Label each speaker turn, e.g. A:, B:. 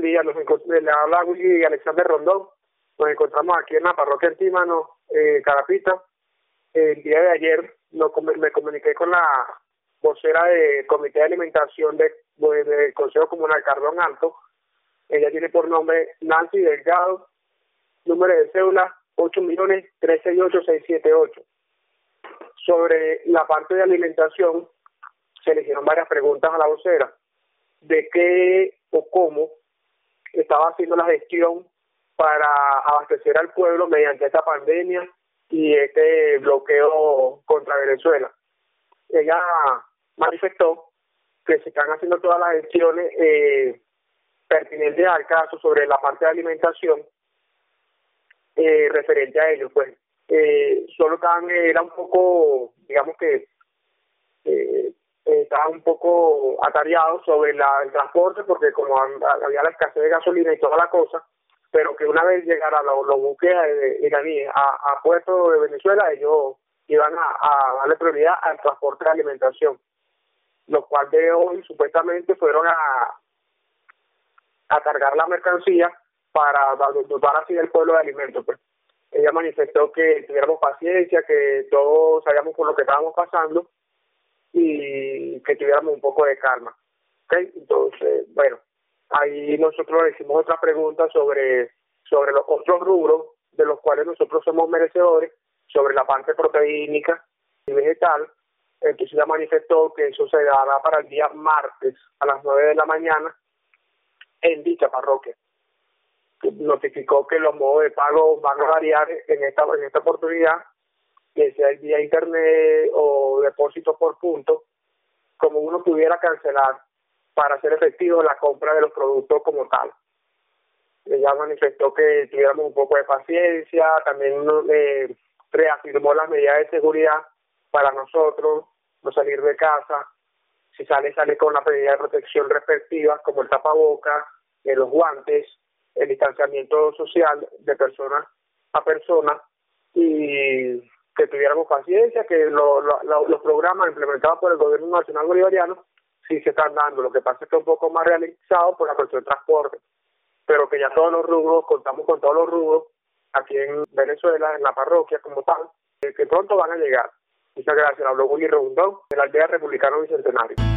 A: día. Le habla Willy Alexander Rondón. Nos encontramos aquí en la parroquia Antímano, Carapita. El día de ayer me comuniqué con la vocera del Comité de Alimentación del Consejo Comunal Cardón Alto. Ella tiene por nombre Nancy Delgado, número de cédula 8.368.678. Sobre la parte de alimentación, se le hicieron varias preguntas a la vocera de qué o cómo estaba haciendo la gestión para abastecer al pueblo mediante esta pandemia y este bloqueo contra Venezuela. Ella manifestó que se están haciendo todas las gestiones pertinentes al caso sobre la parte de alimentación referente a ellos, pues. Solo era un poco, digamos que estaban un poco atareados sobre el transporte, porque como había la escasez de gasolina y toda la cosa, pero que una vez llegara los buques iraníes a puerto de Venezuela, ellos iban a darle prioridad al transporte de alimentación, los cuales de hoy supuestamente fueron a cargar la mercancía para dotar así el pueblo de alimentos, pues. Ella manifestó que tuviéramos paciencia, que todos sabíamos por lo que estábamos pasando y que tuviéramos un poco de calma. ¿Okay? Entonces, bueno, ahí nosotros le hicimos otras preguntas sobre los otros rubros de los cuales nosotros somos merecedores, sobre la parte proteínica y vegetal. Entonces ella manifestó que eso se dará para el día martes a las 9 de la mañana en dicha parroquia. Notificó que los modos de pago van a variar en esta oportunidad, que sea el vía internet o depósito por punto, como uno pudiera cancelar para hacer efectivo la compra de los productos como tal. Ella manifestó que tuviéramos un poco de paciencia, también reafirmó las medidas de seguridad para nosotros, no salir de casa, si sale con la medida de protección respectiva, como el tapabocas, los guantes, el distanciamiento social de persona a persona, y que tuviéramos paciencia, que los programas implementados por el gobierno nacional bolivariano sí se están dando. Lo que pasa es que un poco más realizado por la cuestión de transporte, pero que ya todos los rubros, contamos con todos los rubros aquí en Venezuela, en la parroquia como tal, que pronto van a llegar. Muchas gracias. Habló Willy Rondón, de la aldea Republicano Bicentenario.